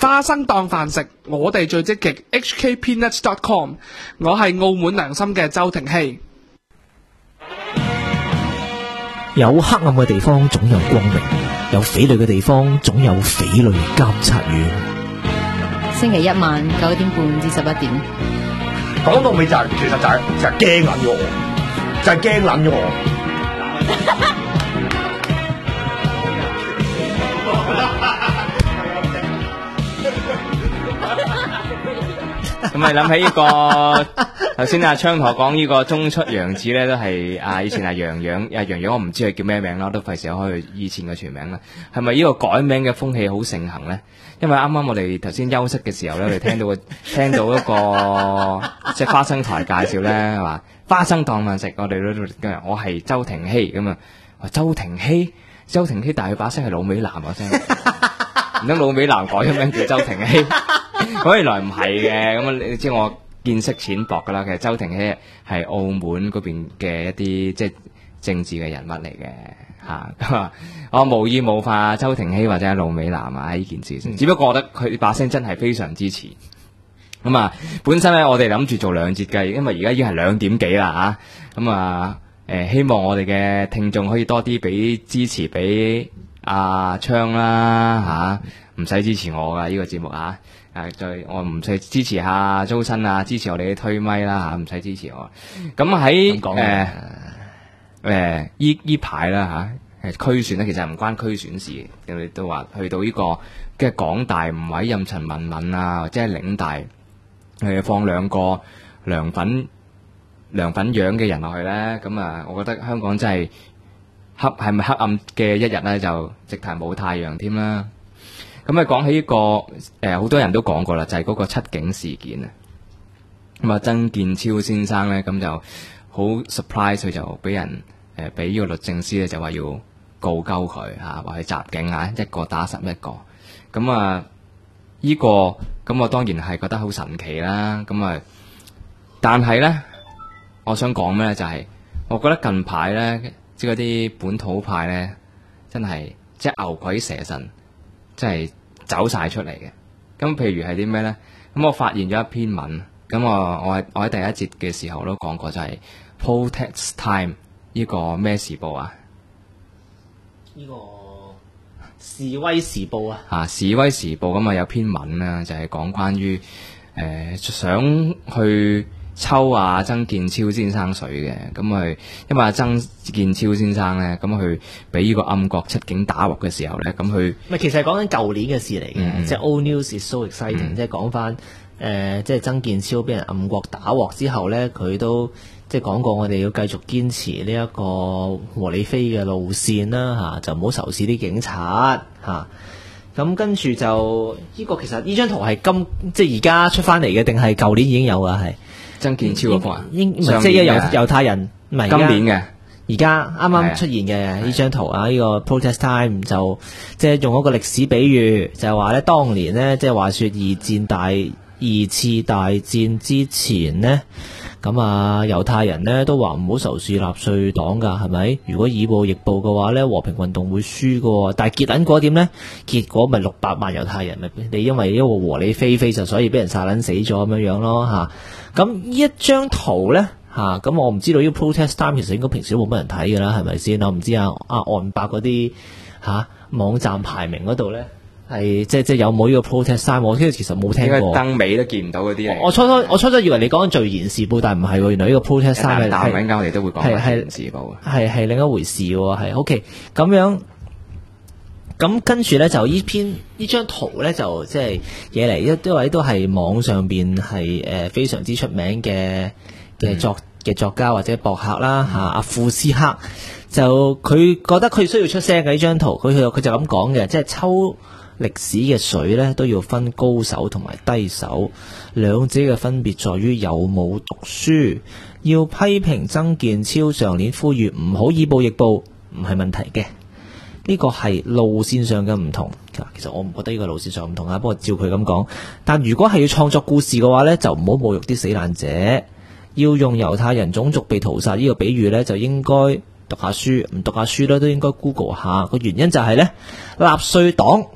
花生當飯食，我哋最積極 hkpeanuts.com。 我係澳門良心嘅周庭希。 有黑暗嘅地方總有光明，有匪類嘅地方總有匪類監察院。 星期一晚9點半至11點。 講到尾就係，其實就係驚撚咗我，就係驚撚咗我。 咁咪諗起呢個頭先阿昌同我講呢個中出楊子咧，都係以前係楊洋，我唔知佢叫咩名啦，都費事開佢以前嘅全名啦。係咪呢個改名嘅風氣好盛行咧？因為啱啱我哋頭先休息嘅時候咧，我哋聽到一個即係花生台介紹咧，係嘛，花生當飯食，我哋都今日我係周庭希咁啊，周庭希，但係佢把聲係老美男把聲，唔通老美男改咗名叫周庭希？咁原來唔係嘅，咁你知我見識淺薄噶啦。其實周庭希係澳門嗰邊嘅一啲即係政治嘅人物嚟嘅嚇。我無意冒犯周庭希或者老美男啊呢件事先，只不過我覺得佢把聲真係非常之似。咁啊，本身咧我哋諗住做2節嘅，因為而家已經係2點幾啦嚇。咁啊希望我哋嘅聽眾可以多啲俾支持俾阿昌啦嚇，唔使支持我噶呢個節目啊。我唔使支持下周身啊，支持我哋嘅推咪啦嚇，唔使支持我。咁喺依排啦嚇，區選咧其實唔關區選事，人哋都話去到呢個嘅港大唔委任陳文敏啊，或者係嶺大放2個涼粉樣嘅人落去咧，咁啊，我覺得香港真係係咪黑暗嘅一日咧，就直頭冇太陽添啦。咁啊，講起呢個好多人都講過啦，就係嗰個七警事件啊。咁啊，曾健超先生咧，咁就好 surprise，佢就俾人俾呢個律政司咧，就話要告鳩佢嚇，話佢襲警啊，一個打11個。咁啊，呢個咁我當然係覺得好神奇啦。咁啊，但係咧，我想講咩咧，就係我覺得近排咧，即係嗰啲本土派咧，真係即係牛鬼蛇神。即係走晒出嚟嘅，咁譬如係啲咩咧？咁我發現咗一篇文，咁我喺第一節嘅時候都講過，就係 Protest Time 呢個咩時報啊？ 呢個示威時報啊！ 示威時報咁啊，有篇文啊，就係講關於想去抽曾健超先生水嘅，咁佢因為曾健超先生咧，咁佢俾呢個暗角七警打獲嘅時候咧，咁佢其實係講緊舊年嘅事嚟嘅，即係 Old News is so exciting，即係講翻即係曾健超俾人暗角打獲之後咧，佢都即係講過我哋要繼續堅持呢一個和理非嘅路線啦就唔好仇視啲警察咁跟住就呢個其實呢張圖係即係而家出翻嚟嘅，定係舊年已經有啊？係曾健超嗰個即係猶太人，唔係今年嘅，而家啱啱出現嘅呢張圖啊，呢個 Protest Time 就即係用一個歷史比喻，就係話咧當年呢，即係話說二次大戰之前呢，咁猶太人呢都話唔好仇視納粹黨噶，係咪？如果以暴易暴嘅話呢，和平運動會輸噶，但係結果點呢？結果咪600萬猶太人咪你因為一個和理非就所以俾人殺撚死咗咁樣咯咁呢一張圖呢，咁我唔知道呢個 Protest Time 其實應該平時都冇乜人睇㗎啦，係咪先？我唔知岸白嗰啲網站排名嗰度呢，係即係有冇呢個 Protest Time？ 我其實冇聽過。燈尾都見唔到嗰啲嚟。我初初以為你講緊聚言時報，但係唔係喎，原來呢個 Protest Time 係陣間我哋都會講聚言時報係另一回事喎，係 OK 咁樣。咁跟住咧就呢張圖咧就即係嘢嚟，一位都係網上邊係非常之出名嘅作家或者博客啦阿庫斯克，就佢覺得佢需要出聲嘅呢張圖，佢就咁講嘅，即係抽歷史嘅水咧都要分高手同埋低手，兩者嘅分別在於有冇讀書。要批評曾健超上年呼籲唔好以暴易暴，唔係問題嘅。呢個係路線上嘅唔同，其實我唔覺得呢個路線上唔同不過照佢咁講，但如果係要創作故事嘅話呢，就唔好侮辱啲死難者，要用猶太人種族被屠殺呢個比喻呢，就應該讀下書，唔讀下書呢都應該 Google 下。個原因就係呢，納粹黨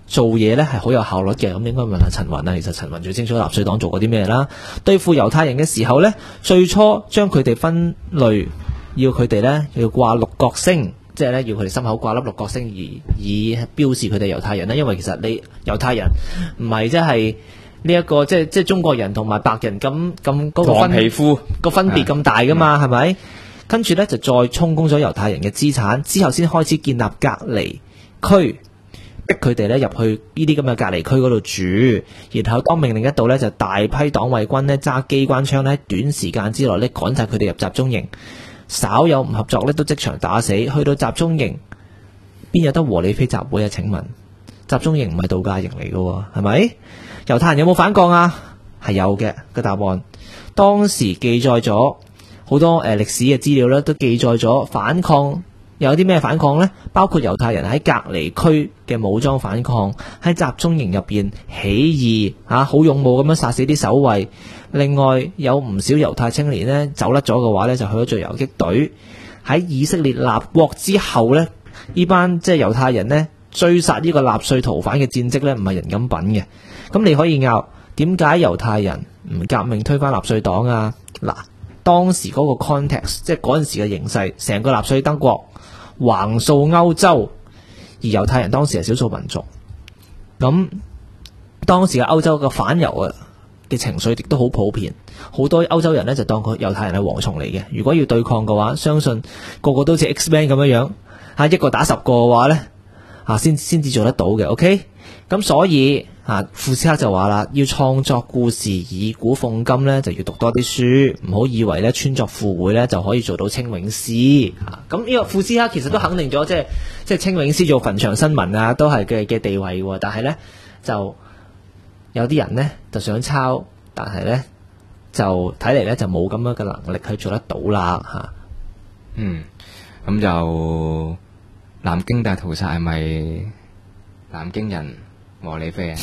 做嘢咧係好有效率嘅，咁應該問下陳雲啊。其實陳雲最清楚納粹黨做過啲咩啦。對付猶太人嘅時候咧，最初將佢哋分類，要佢哋咧要掛六角星，即係咧要佢哋心口掛粒六角星，以標示佢哋猶太人啦。因為其實你猶太人唔係即係呢一個即係中國人同埋白人咁嗰個黃皮膚個分別咁大噶嘛，係咪？跟住咧就再充公咗猶太人嘅資產，之後先開始建立隔離區，逼佢哋咧入去呢啲咁嘅隔離區嗰度住。然後當命令一到咧，就大批黨衛軍咧揸機關槍咧，短時間之內咧趕晒佢哋入集中營。稍有唔合作咧，都即場打死。去到集中營，邊有得和理非集會啊？請問集中營唔係度假營嚟嘅，係咪？猶太人有冇反抗啊？係有嘅。個答案當時記載咗好多歷史嘅資料咧，都記載咗反抗有啲咩反抗呢？包括猶太人喺隔離區嘅武裝反抗，喺集中營入邊起義好勇武咁樣殺死啲守衛。另外有唔少猶太青年呢走甩咗嘅話呢，就去咗做游擊隊。喺以色列立國之後呢，呢班即係猶太人呢追殺呢個納粹逃犯嘅戰績呢，唔係人咁品嘅。咁你可以拗點解猶太人唔革命推翻納粹黨啊？嗱，當時嗰個 context 即係嗰陣時嘅形勢，成個納粹德國橫掃歐洲，而猶太人當時係少數民族。咁當時嘅歐洲嘅反猶嘅情緒亦都好普遍，好多歐洲人呢就當佢猶太人係蝗蟲嚟嘅。如果要對抗嘅話，相信個個都似 X-Men 咁樣樣，一個打10個嘅話呢，先至做得到嘅。OK， 咁所以庫斯克就話啦，要創作故事以古諷今呢，就要讀多啲書，唔好以為呢穿鑿附會呢就可以做到清永詩。咁呢個庫斯克其實都肯定咗，即係清永詩做墳場新聞都係嘅地位喎。但係呢，就有啲人呢就想抄，但係呢就睇嚟呢就冇咁樣嘅能力去做得到啦。 咁就南京大屠殺係咪南京人和理非啊？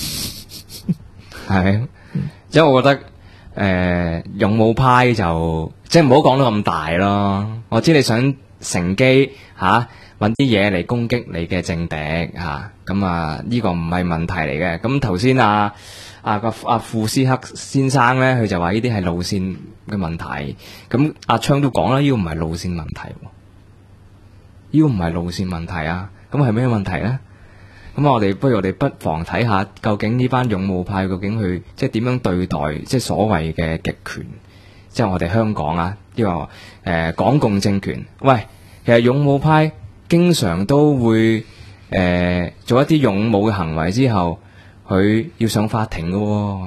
係，即係我覺得勇武派就即係唔好講到咁大咯。我知你想乘機揾啲嘢嚟攻擊你嘅政敵咁呢個唔係問題嚟嘅。咁頭先庫斯克先生咧，佢就話呢啲係路線嘅問題。咁阿昌都講啦，呢個唔係路線問題，呢個唔係路線問題啊。咁係咩問題咧？咁我哋不妨睇下究竟呢班勇武派究竟佢即係點樣對待即係所謂嘅極權，即係我哋香港呢個港共政權。喂，其實勇武派經常都會做一啲勇武嘅行為之後，佢要上法庭嘅。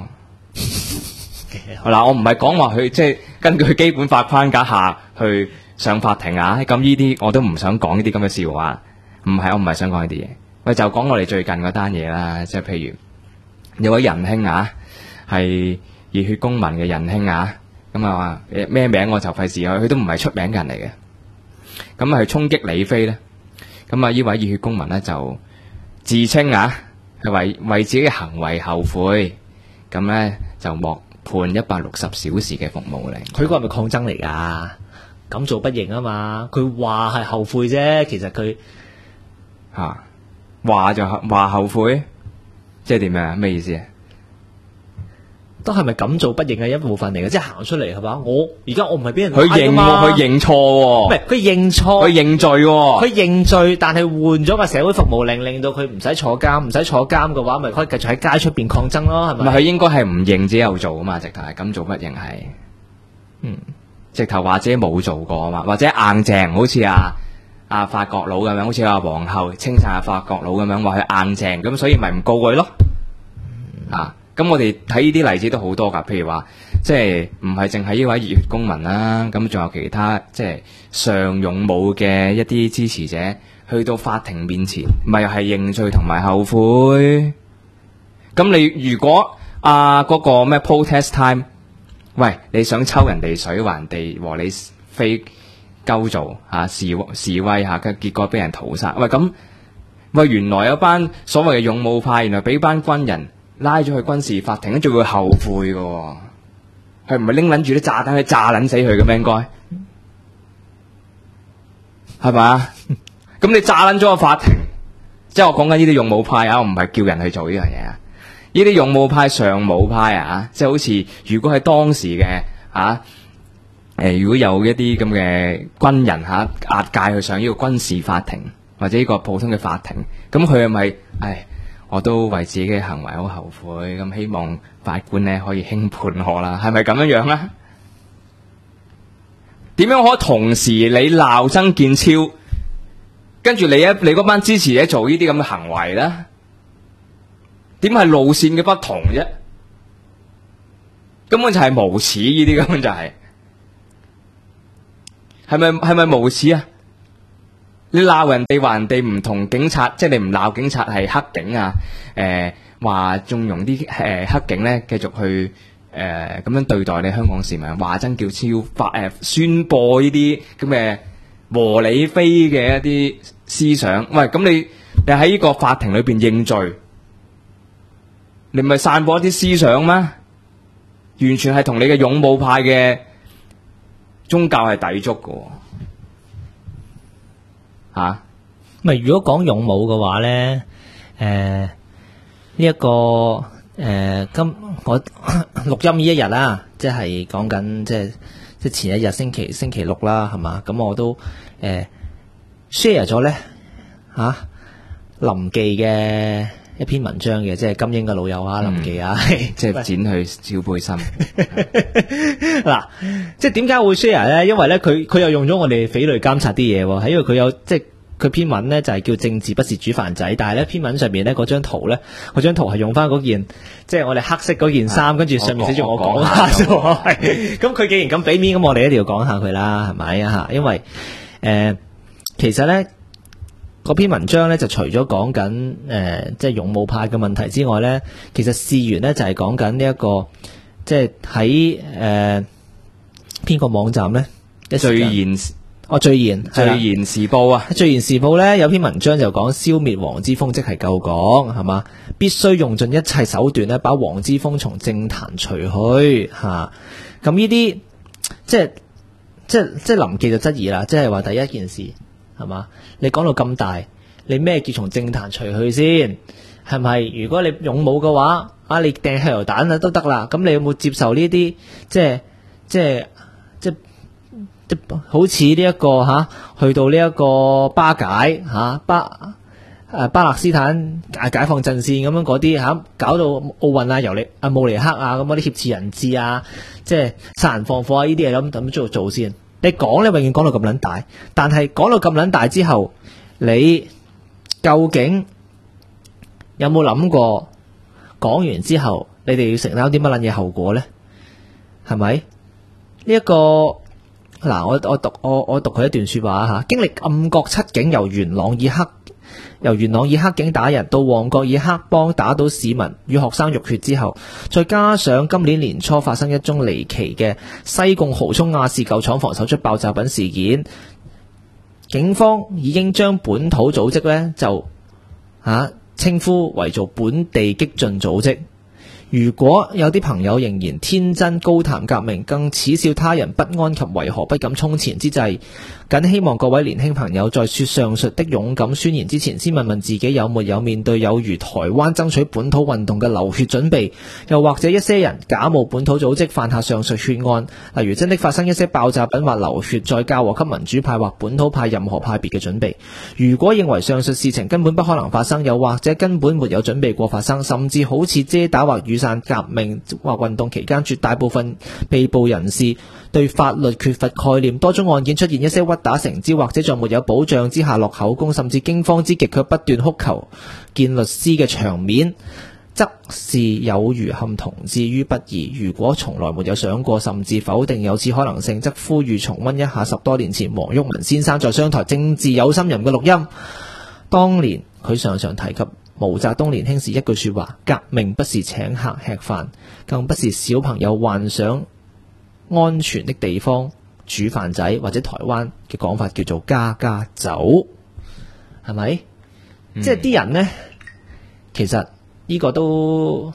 嗱，我唔係講話佢即係根據基本法框架下去上法庭咁呢啲我都唔想講呢啲咁嘅笑話。我唔係想講呢啲嘢。喂，就講我哋最近嗰單嘢啦，即係譬如有位仁兄係熱血公民嘅仁兄咁咩名我就費事佢都唔係出名嘅人嚟嘅。咁係衝擊李飛咧，咁呢位熱血公民咧就自稱係為自己嘅行為後悔，咁咧就莫判160小時嘅服務令。 佢個係咪抗爭嚟㗎？敢做不認啊嘛，佢話係後悔啫，其實佢話後悔，即係點樣？咩意思啊？ 都係咪敢做不認嘅一部分嚟嘅？即係行出嚟係嘛？而家我唔係俾人佢認錯喎， 唔係佢認錯， 佢認罪喎， 佢認罪，但係換咗個社會服務令，令到佢唔使坐監，唔使坐監嘅話，咪可以繼續喺街出邊抗爭咯，係咪？ 唔係佢應該係唔認自己有做啊嘛，直頭係敢做不認係，直頭或者冇做過啊嘛，或者硬淨，好似法國佬咁樣，好似皇后稱讚法國佬咁樣，話佢硬淨，咁所以咪唔告佢咯。咁我哋睇呢啲例子都好多噶，譬如話即係唔係淨係呢位熱血公民啦，咁仲有其他即係上勇武嘅一啲支持者，去到法庭面前，咪係認罪同埋後悔。咁你如果嗰個咩 protest time， 喂，你想抽人哋水，還地和你非鳩做示威嘅結果俾人屠殺，喂原來有班所謂嘅勇武派，原來俾班軍人拉咗去軍事法庭，仲會後悔嘅，佢唔係拎捻住啲炸彈去炸捻死佢嘅咩？應該係咪？咁你炸捻咗個法庭， 即係我講緊呢啲勇武派啊，我唔係叫人去做呢樣嘢啊。呢啲勇武派、尚武派啊，即係好似如果係當時嘅如果有一啲咁嘅軍人押解去上呢個軍事法庭或者呢個普通嘅法庭，咁佢係咪我都為自己嘅行為好後悔，咁希望法官呢可以輕判我啦，係咪咁樣樣咧？點樣可以同時你鬧曾健超，跟住你嗰班支持者做呢啲咁嘅行為咧？點係路線嘅不同啫？根本就係無恥，呢啲根本就係咪無恥啊？你鬧人哋話人哋唔同警察，即係你唔鬧警察係黑警啊？話縱容啲黑警咧繼續去咁樣對待你香港市民，話曾健超宣播呢啲咁嘅和理非嘅一啲思想。喂，咁你喺呢個法庭裏邊認罪，你咪散播一啲思想咩？完全係同你嘅勇武派嘅宗教係抵觸嘅。 咪如果講勇武嘅話咧，呢一個今我錄音呢一日啦，即係講緊即係前一日星期六啦，係嘛？咁我都share 咗咧林記嘅一篇文章嘅，即係金英嘅老友林記即係剪去小背心。嗱，即係點解會 share 咧？因為咧佢又用咗我哋匪類監察啲嘢喎，係因為佢有即係佢篇文咧就係叫政治不是煮飯仔，但係咧篇文上面咧嗰張圖係用翻嗰件即係我哋黑色嗰件衫，跟住上面寫住我講下啫喎。咁佢既然咁俾面，咁我哋一定要講下佢啦，係咪啊？因為其實咧嗰篇文章咧就除咗講緊即係勇武派嘅問題之外咧，其實事源咧就係講緊呢一個即係喺邊個網站咧？最言時報啊！最言時報咧有篇文章就講消滅黃之鋒即係救港，係嘛？必須用盡一切手段咧，把黃之鋒從政壇除去嚇。咁呢啲即係林記就質疑啦，即係話第一件事係嘛？你講到咁大，你咩叫從政壇除去先？係咪？如果你勇武嘅話，你掟汽油彈都得啦。咁你有冇接受呢啲即係好似呢一個去到呢一個巴解巴勒斯坦解放陣線咁樣嗰啲搞到奧運慕尼黑咁嗰啲挾持人質即係殺人放火呢啲嘢咁做先。你講咧永遠講到咁撚大，但係講到咁撚大之後，你究竟有冇諗過講完之後，你哋要承擔啲乜撚嘢後果咧？係咪？呢一個嗱，我讀佢一段說話經歷暗角七警由元朗以黑警打人到旺角以黑幫打倒市民與學生浴血之後，再加上今年年初發生一宗離奇嘅西貢蠔涌亞視舊廠房搜出爆炸品事件，警方已經將本土組織呢就稱呼為做本地激進組織。如果有啲朋友仍然天真高談革命，更恥笑他人不安及為何不敢衝前之際，僅希望各位年輕朋友在說上述的勇敢宣言之前，先問問自己有沒有面對有如台灣爭取本土運動嘅流血準備，又或者一些人假冒本土組織犯下上述血案，例如真的發生一些爆炸品或流血，再嫁禍給民主派或本土派任何派別嘅準備。如果認為上述事情根本不可能發生，又或者根本沒有準備過發生，甚至好似遮打或雨傘革命或運動期間絕大部分被捕人士對法律缺乏概念，多宗案件出現一些屈打成招，或者在沒有保障之下落口供，甚至驚慌之極卻不斷哭求見律師嘅場面，則是有如陷同志於不義。如果從來沒有想過甚至否定有此可能性，則呼籲重溫一下10多年前黃毓民先生在商台政治有心人嘅錄音。當年佢常常提及毛澤東年輕時一句說話：革命不是請客吃飯，更不是小朋友幻想安全的地方煮飯仔，或者台灣嘅講法叫做家家酒，係咪？即係啲人呢，其實呢個都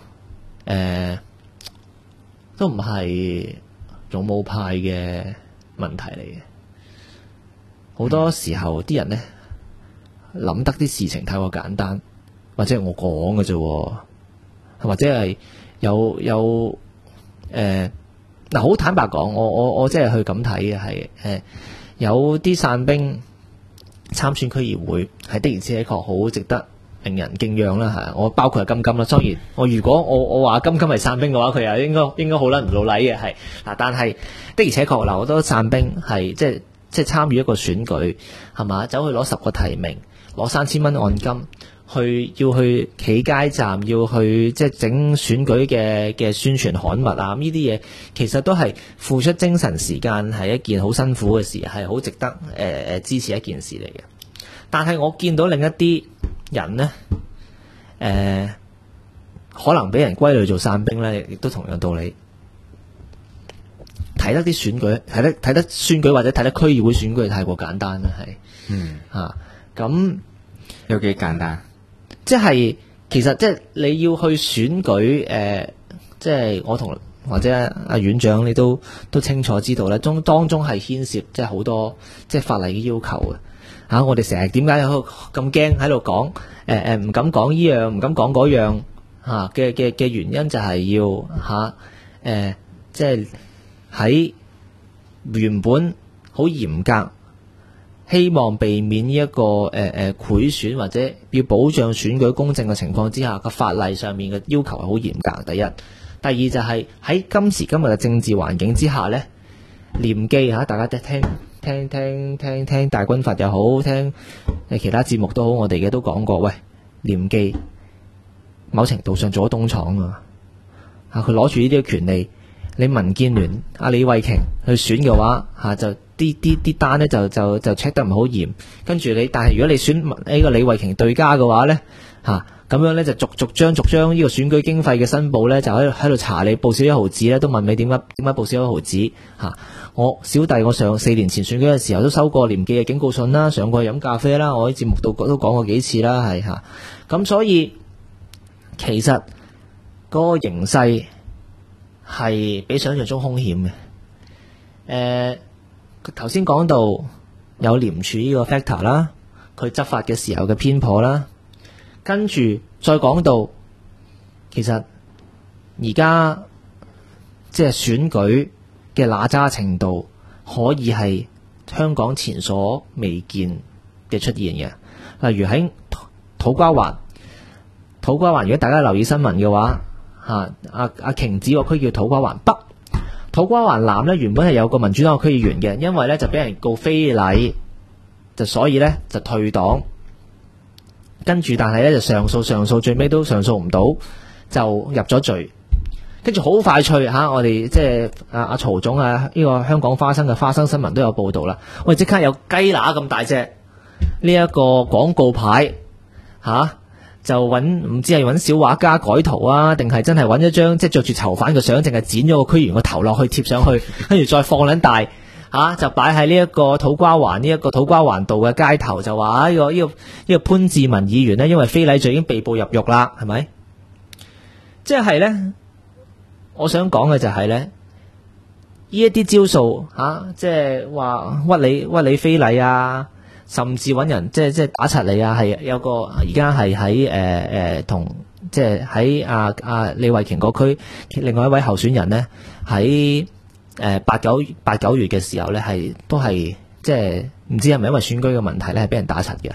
唔係勇武派嘅問題嚟嘅。好多時候啲人呢， 諗得啲事情太過簡單，或者係我講嘅啫，或者係有嗱，好坦白講，我即係去咁睇嘅係有啲散兵參選區議會係的而且確好值得令人敬仰啦嚇。我包括係金金啦，當然如果我話金金係散兵嘅話，佢又應該好撚唔老禮嘅係嗱，但係的而且確嗱，好多散兵係即係參與一個選舉係嘛，走去攞10個提名，攞3000蚊按金。要去企街站，要去即係整選舉嘅宣傳刊物啊！呢啲嘢其實都係付出精神時間，係一件好辛苦嘅事，係好值得支持一件事嚟嘅。但係我見到另一啲人呢，可能俾人歸類做散兵呢，亦都同樣道理。睇得啲選舉，睇得選舉或者睇得區議會選舉太過簡單啦，係咁有幾簡單？ 即係其實即係你要去選舉，即係我同或者阿院長你都清楚知道咧，當中係牽涉即係好多即係法例嘅要求嘅。我哋成日點解咁驚喺度講唔敢講呢樣，唔敢講嗰樣嘅原因就係要即係喺原本好嚴格，希望避免呢一個賄選或者要保障選舉公正嘅情況之下，個法例上面嘅要求係好嚴格。第一，第二就係喺今時今日嘅政治環境之下呢，廉記大家聽大軍閥又好，聽其他節目都好，我哋嘅都講過，喂，廉記某程度上做咗東廠啊，佢攞住呢啲嘅權利，你民建聯阿李慧瓊去選嘅話就。啲單咧就 check 得唔好嚴，跟住但係如果你選呢個李慧瓊對家嘅話咧咁樣咧就逐張呢個選舉經費嘅申報咧就喺度查你報少1毫子咧，都問你點解報少1毫子我小弟我上4年前選舉嘅時候都收過廉記嘅警告信啦，上過去飲咖啡啦，我喺節目度都講過幾次啦，係咁所以其實嗰個形勢係比想象中兇險嘅。頭先講到有廉署呢個 factor 啦，佢執法嘅時候嘅偏頗啦，跟住再講到其實而家即係選舉嘅揦渣程度，可以係香港前所未見嘅出現嘅。例如喺土瓜灣，如果大家留意新聞嘅話，阿瓊子個區叫土瓜灣北。土瓜灣南咧原本係有個民主黨嘅區議員嘅，因為咧就俾人告非禮，所以咧就退黨，跟住但係咧就上訴，最尾都上訴唔到，就入咗罪。跟住好快脆我哋即係阿曹總呢個香港花生嘅花生新聞都有報道啦。我哋即刻有雞乸咁大隻呢一個廣告牌就唔知係揾小畫家改圖啊，定係真係揾一張即係着住囚犯嘅相，淨係剪咗個區議員個頭落去貼上去，跟住再放撚大就擺喺呢一個土瓜灣道嘅街頭，就話呢個潘志文議員呢，因為非禮罪已經被捕入獄啦，係咪？即係呢，我想講嘅就係呢，呢一啲招數即係話屈你非禮啊，甚至揾人即係打柒你啊，係有個而家係喺同即係喺阿李慧瓊嗰區另外一位候選人呢，喺8、9月嘅時候呢，都係即係唔知係咪因為選舉嘅問題呢，係俾人打柒嘅，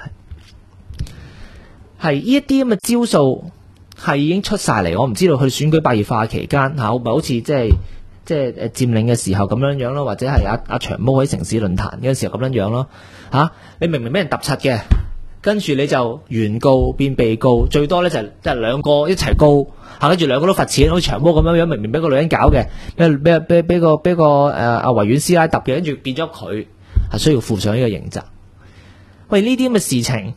係呢一啲咁嘅招數係已經出晒嚟。我唔知道佢選舉白熱化期間咪好似即係佔領嘅時候咁樣咯，或者係阿長毛喺城市論壇嗰陣時候咁樣咯你明明俾人揼柒嘅，跟住你就原告變被告，最多咧就係兩個一齊告跟住兩個都罰錢，好似長毛咁樣，明明俾個女人搞嘅，俾個阿維園師奶揼嘅，跟住變咗佢係需要負上呢個刑責。喂，呢啲咁嘅事情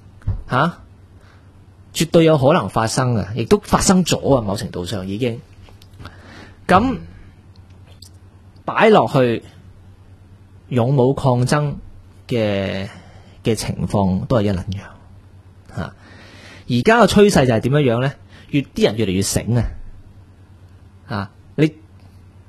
絕對有可能發生嘅，亦都發生咗啊！某程度上已經咁擺落去勇武抗爭嘅情況都係一撚樣而家嘅趨勢就係點樣呢？啲人越嚟越醒你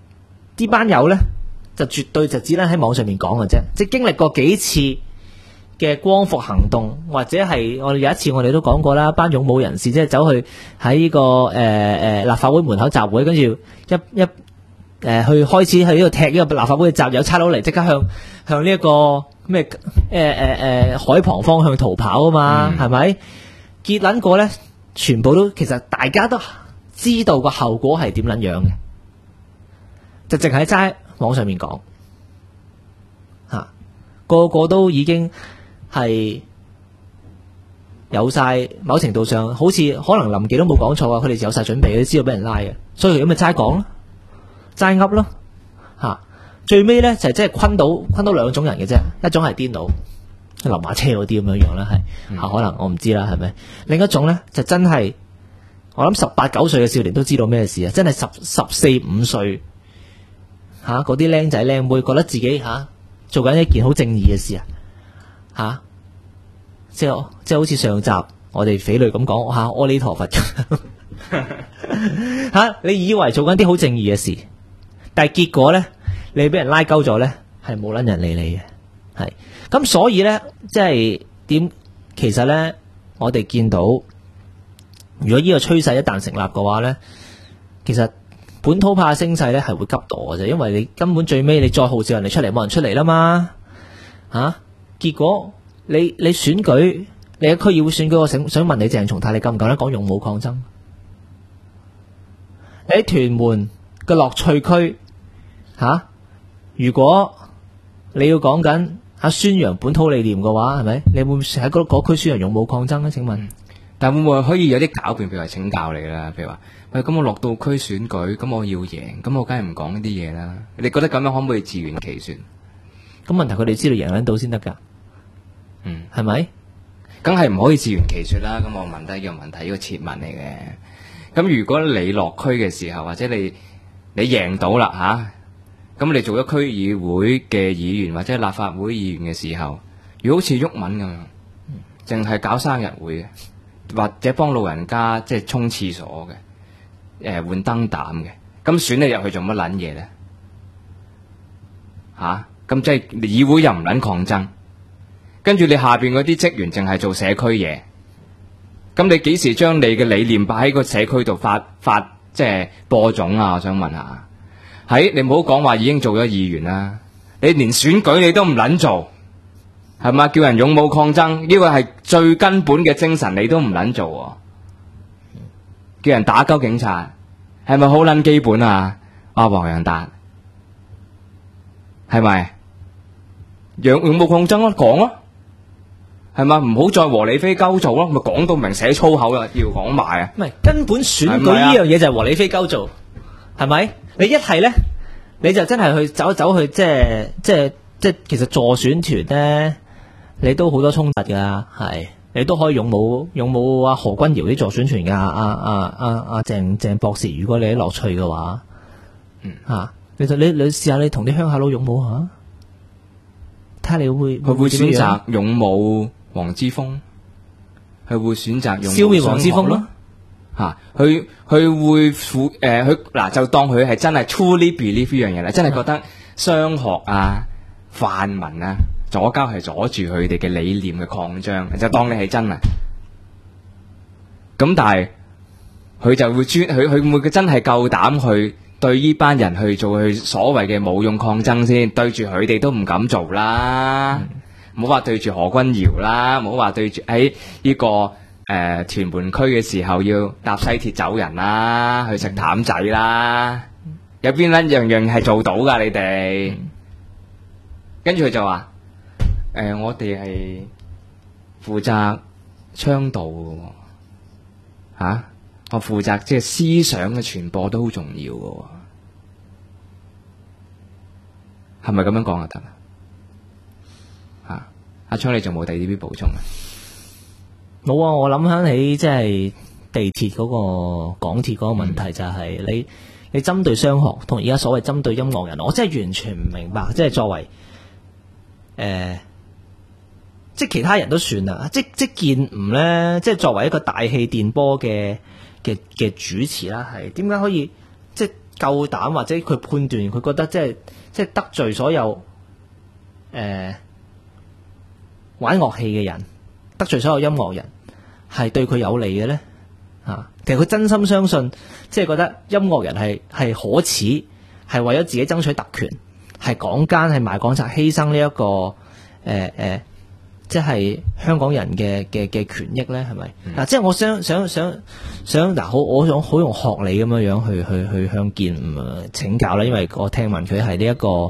呢班友呢，就絕對就只能喺網上面講嘅啫，即係經歷過幾次嘅光復行動，或者係我哋有一次我哋都講過啦，班勇武人士即係走去喺呢個立法會門口集會，跟住去開始喺呢度踢呢個立法會嘅閘，有差佬嚟即刻向呢一個咩海旁方向逃跑啊嘛，係咪？結撚過咧，全部都其實大家都知道個後果係點撚樣嘅，就淨係齋網上面講嚇，個個都已經係有晒某程度上，好似可能林記都冇講錯啊，佢哋有晒準備，都知道俾人拉嘅，所以佢咁咪齋講咯，齋噏咯嚇。最尾咧就係即係昆到兩種人嘅啫，一種係癲佬，流馬車嗰啲咁樣樣啦，係可能我唔知啦，係咪？另一種咧就真係我諗18、19歲嘅少年都知道咩事啊！真係14、15歲嚇嗰啲僆仔僆妹覺得自己做緊一件好正義嘅事啊！即係好似上集我哋匪類咁講阿彌陀佛你以為做緊啲好正義嘅事，但係結果咧你俾人拉鳩咗咧，係冇撚人理你嘅，係咁，所以咧即係點？其實咧我哋見到，如果呢個趨勢一旦成立嘅話咧，其實本土派升勢咧係會急墮嘅啫，因為你根本最尾你再號召人哋出嚟，冇人出嚟啦嘛結果你選舉，你喺區議會選舉，我想問你鄭松泰，你夠唔夠膽講勇武抗爭？你喺屯門嘅樂趣區如果你要講緊宣揚本土理念嘅話，係咪？你會唔會喺嗰區宣揚勇武抗爭咧？請問？ 但會唔會可以有啲狡辯，譬如話請教你啦，譬如話喂，咁我落到區選舉，咁我要贏，咁我梗係唔講呢啲嘢啦。你覺得咁樣可唔可以自圓其說？ 咁問題佢哋知道贏撚到先得㗎，係咪？ 梗係唔可以自圓其說啦。咁我問低一個問題，呢個設問嚟嘅。咁如果你落區嘅時候，或者你贏到啦咁你做咗區議會嘅議員或者立法會議員嘅時候，如果好似毓民咁樣，淨係搞生日會嘅，或者幫老人家即係沖廁所嘅，換燈膽嘅，咁選你入去做乜撚嘢咧？咁即係議會又唔撚抗爭，跟住你下邊嗰啲職員淨係做社區嘢，咁你幾時將你嘅理念擺喺個社區度發即係播種啊？我想問下。你唔好講話已經做咗議員啦，你連選舉你都唔撚做，係嘛？叫人勇武抗爭，呢個係最根本嘅精神，你都唔撚做，叫人打鳩警察，係咪好撚基本啊？黃洋達，係咪？勇武抗爭咯，講咯，係嘛？唔好再和理非鳩做咯，咪講到明寫粗口啦，要講埋啊！ 唔係根本選舉呢樣嘢就係和理非鳩做，係咪？你一係咧，你就真係去走去，即係其實助選團咧，你都好多衝突噶，係你都可以勇武何君堯啲助選團噶，鄭博士，如果你喺樂趣嘅話，你試下你同啲鄉下佬勇武下，睇下你會佢會選擇勇武黃之鋒，佢會選擇勇武消滅黃之鋒咯。 佢會佢嗱就當佢係真係 truly believe 呢樣嘢啦，真係覺得商學泛民左膠係阻住佢哋嘅理念嘅擴張，就當你係真啊。咁但係佢就會佢會唔會真係夠膽去對呢班人去做佢所謂嘅冇用抗爭先？對住佢哋都唔敢做啦，唔好話對住何君堯啦，唔好話對住喺呢個屯門區嘅時候要搭西鐵走人啦，去食譚仔啦，有邊一樣係做到噶？你哋跟住佢就話我哋係負責倡導嘅我負責即係思想嘅傳播都好重要嘅，係咪咁樣講啊？得阿昌你仲冇第二啲補充啊？ 冇啊！我諗起即係地鐵嗰個港鐵嗰個問題，就係你針對商學同而家所謂針對音樂人，我真係完全唔明白。即係作為即係其他人都算啦，即健吾咧，即係作為一個大氣電波嘅主持啦，係點解可以即係夠膽或者佢判斷佢覺得即係得罪所有玩樂器嘅人，得罪所有音樂人，係對佢有利嘅呢？其實佢真心相信，即係覺得音樂人係可恥，係為咗自己爭取特權，係港奸，係賣港賊，犧牲呢一個即係香港人嘅權益咧，係咪？即係我想嗱，我想好用學理咁樣去向健吾請教啦，因為我聽聞佢係呢一個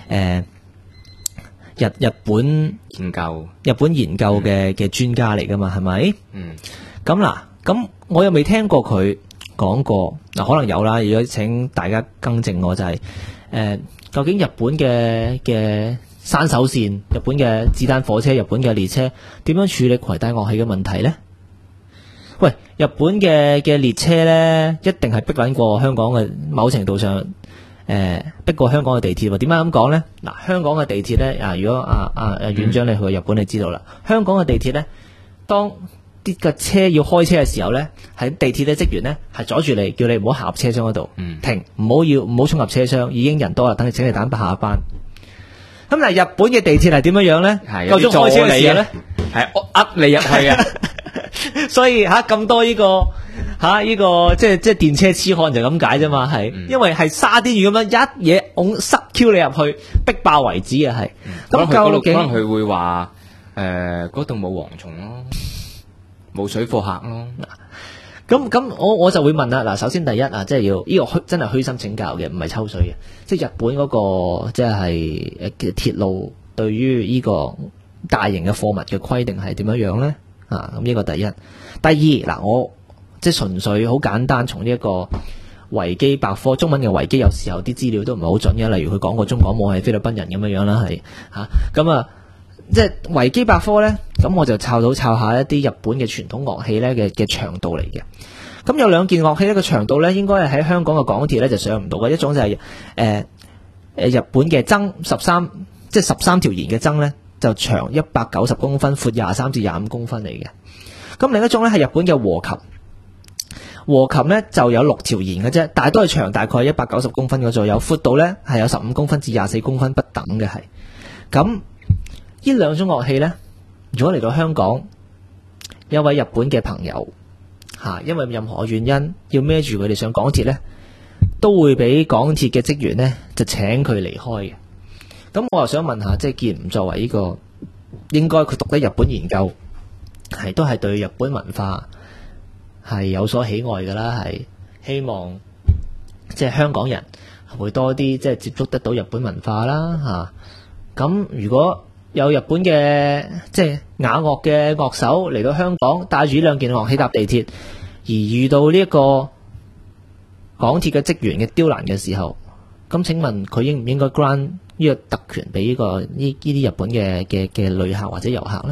日本研究嘅專家嚟噶嘛，係咪？咁我又未聽過佢講過，可能有啦。如果請大家更正我，就係究竟日本嘅山手線、日本嘅子彈火車、日本嘅列車點樣處理攜帶樂器嘅問題呢？喂，日本嘅列車呢，一定係逼緊過香港嘅，某程度上逼過香港嘅地鐵喎。點解咁講呢？嗱，香港嘅地鐵呢，如果院長你去過日本，你知道啦。香港嘅地鐵呢，當啲嘅車要開車嘅時候呢，喺地鐵嘅職員呢係阻住你，叫你唔好行入車廂嗰度，停，唔好衝入車廂，已經人多啦，等你請你等下一班。咁但係日本嘅地鐵係點樣樣咧？夠鐘開車嘅時候咧， 係呃你入去嘅。 所以咁多呢個即係電車痴漢就咁解啫嘛，係因為係沙甸魚咁樣一嘢塞 Q 你入去，逼爆為止啊，係。咁究竟可能佢會話嗰度冇蝗蟲咯，冇水貨客咯。 咁我就會問啦，嗱，首先第一即係要呢個真係虛心請教嘅，唔係抽水嘅，即係日本嗰個即係鐵路對於呢個大型嘅貨物嘅規定係點樣樣咧？咁呢個第一。第二嗱，我即係純粹好簡單，從呢一個維基百科中文嘅維基，有時候啲資料都唔係好準嘅，例如佢講過中港冇係菲律賓人咁樣樣啦，係咁即係維基百科咧，咁我就抄下一啲日本嘅傳統樂器咧嘅長度嚟嘅。咁有兩件樂器咧個長度咧，應該係喺香港嘅港鐵咧就上唔到嘅。一種就係日本嘅僧13，即係13條弦嘅僧咧，就長190公分，闊23至25公分嚟嘅。咁另一種咧係日本嘅和琴，和琴咧就有6條弦嘅啫，但係都係長大概190公分嘅左右，闊度咧係有15公分至24公分不等嘅係。咁呢兩種樂器呢，如果嚟到香港，有位日本嘅朋友因為任何原因要孭住佢哋上港鐵呢，都會俾港鐵嘅職員呢就請佢離開嘅。咁我又想問下，即係健吾作為呢個，應該佢讀得日本研究，都係對日本文化係有所喜愛噶啦，係希望即係香港人會多啲即係接觸得到日本文化啦咁如果有日本嘅即係雅樂嘅樂手嚟到香港，帶住呢兩件樂器搭地鐵，而遇到呢一個港鐵嘅職員嘅刁難嘅時候，咁請問佢應唔應該 grant 呢個特權俾呢啲日本嘅旅客或者遊客呢？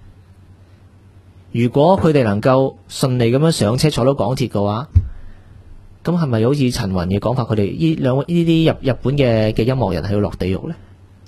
如果佢哋能夠順利咁樣上車坐到港鐵嘅話，咁係咪好似陳雲嘅講法，佢哋呢啲日本嘅音樂人係要落地獄呢？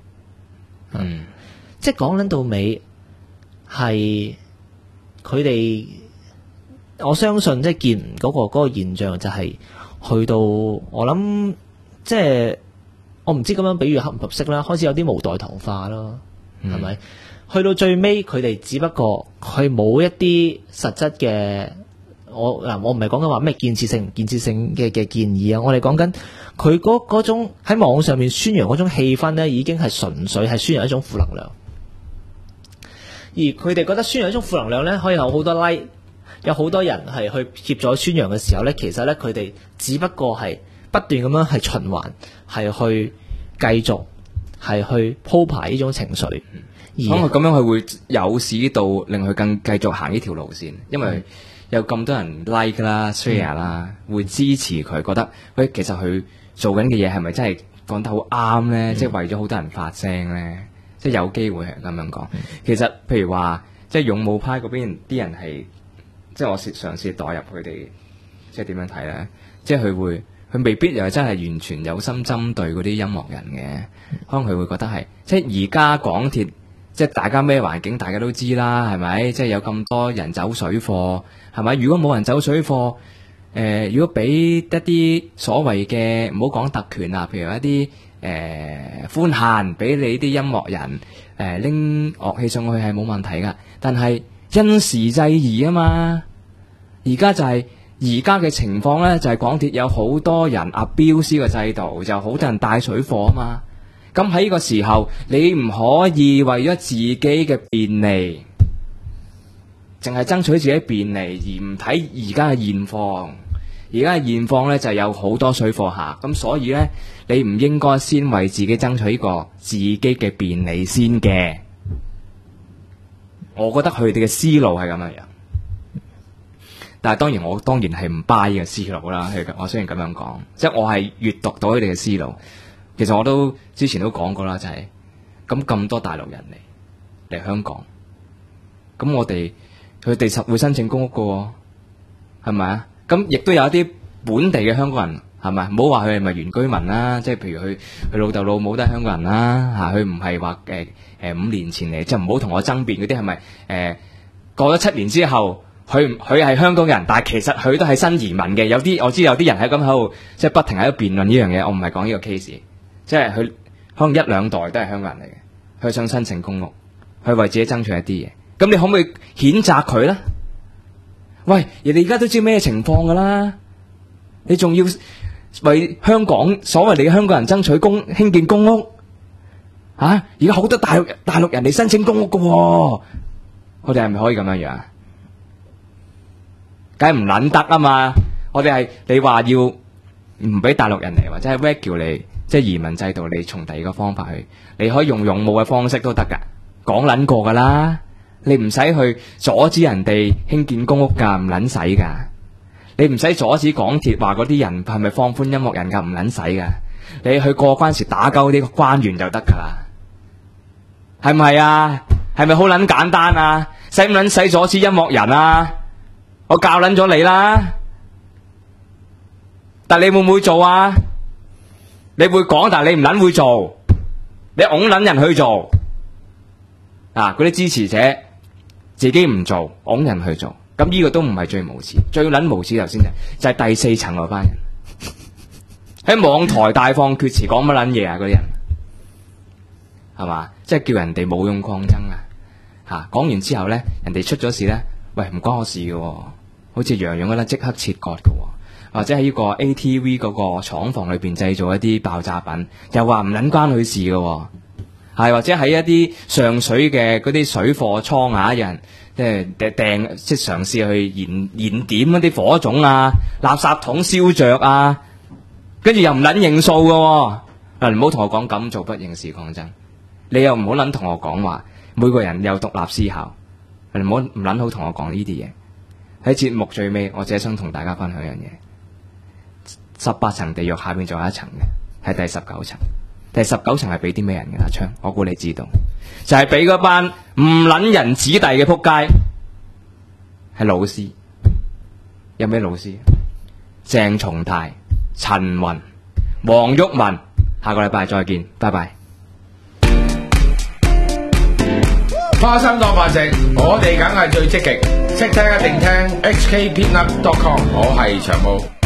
即係講緊到尾係佢哋，我相信即係健吾嗰個現象就係去到我諗，即係我唔知咁樣比喻合唔合適啦，開始有啲無代堂化咯，係咪？去到最尾佢哋只不過佢冇一啲實質嘅，我唔係講緊話咩建設性嘅建議啊，我哋講緊佢嗰種喺網上面宣揚嗰種氣氛咧，已經係純粹係宣揚一種負能量。而佢哋覺得宣揚一種負能量咧，可以有好多 like， 有好多人係去協助宣揚嘅時候咧，其實咧佢哋只不過係不斷咁樣係循環，係去繼續係去鋪排呢種情緒。而咁樣佢會有使到令佢更繼續行呢條路線，因為有咁多人 like 啦、share 啦，會支持佢，覺得喂，其實佢做緊嘅嘢係咪真係講得好啱咧？即係為咗好多人發聲咧。即係有機會係咁樣講。其實譬如話，即係勇武派嗰邊啲人係，即係我嘗試代入佢哋，即係點樣睇咧？即係佢未必又真係完全有心針對嗰啲音樂人嘅，可能佢會覺得係，即係而家港鐵，即係大家咩環境大家都知啦，係咪？即係有咁多人走水貨，係咪？如果冇人走水貨，如果俾一啲所謂嘅唔好講特權啊，譬如一啲寬限俾你啲音樂人拎樂器上去係冇問題噶，但係因時制宜啊嘛。而家嘅情況呢，就係港鐵有好多人abuse個制度，就好多人帶水貨啊嘛。咁喺呢個時候，你唔可以為咗自己嘅便利，淨係爭取自己便利，而唔睇而家嘅現況。而家嘅現況呢，就有好多水貨客，咁所以呢，你唔應該先為自己爭取呢個自己嘅便利先嘅。我覺得佢哋嘅思路係咁樣樣，但係我當然係唔 buy 呢個思路啦。我雖然咁樣講，即係我係閱讀到佢哋嘅思路。其實我都之前都講過啦，就係咁多大陸人嚟香港，咁佢哋實會申請公屋噶喎，係咪啊？咁亦都有一啲本地嘅香港人，係咪？唔好話佢係咪原居民啦，即係譬如佢老豆老母都係香港人啦，嚇佢唔係話5年前嚟，即係唔好同我爭辯嗰啲係咪過咗7年之後，佢係香港人，但係其實佢都係新移民嘅。有啲我知有啲人喺咁喺度，即係不停喺度辯論呢樣嘢。我唔係講呢個 case， 即係佢可能1、2代都係香港人嚟嘅，佢想申請公屋，佢為自己爭取一啲嘢。咁你可唔可以譴責佢咧？喂，人哋而家都知咩情況噶啦，你仲要為香港所謂你嘅香港人爭取興建公屋啊？而家好多大陸人嚟申請公屋噶喎，我哋係咪可以咁樣樣？梗係唔撚得啊嘛！我哋係你話要唔俾大陸人嚟，或者係 regulate 即係移民制度，你從第二個方法去，你可以用勇武嘅方式都得噶，講撚過噶啦。你唔使去阻止人哋興建公屋噶，唔撚使噶。你唔使阻止港鐵話嗰啲人係咪放寬音樂人噶，唔撚使噶。你去過關時打鳩啲關員就得噶啦，係咪啊？係咪好撚簡單啊？使唔撚使阻止音樂人啊？我教撚咗你啦，但你會唔會做啊？你會講，但係你唔撚會做，你㧬撚人去做啊！嗰啲支持者自己唔做，㧬人去做，咁呢個都唔係最無恥，最撚無恥頭先就係第4層嗰班人喺網台大放厥詞，講乜撚嘢啊？嗰啲人係嘛？即係叫人哋冇用抗爭啊！嚇講完之後咧，人哋出咗事咧，喂唔關我事嘅喎，好似楊勇嗰啲即刻切割嘅喎，或者喺呢個 ATV 嗰個廠房裏邊製造一啲爆炸品，又話唔撚關佢事嘅喎。係或者喺一啲上水嘅嗰啲水貨倉啊，有人即係嘗試去燃點一啲火種啊，垃圾桶燒着啊，跟住又唔撚認數嘅喎。嗱，唔好同我講咁做不刑事抗爭，你又唔好撚同我講話每個人有獨立思考，唔撚好同我講呢啲嘢。喺節目最尾，我只係想同大家分享一樣嘢：18層地獄下面仲有一層嘅，係第19層。第19層係俾啲咩人嘅？阿昌，我估你知道，就係俾嗰班唔撚人子弟嘅仆街，係老師。有咩老師？鄭松泰、陳雲、黃毓民。下個禮拜再見，拜拜。 花生當飯食，我哋梗係最積極，識聽一定聽 HKpeanut.com， 我係長毛。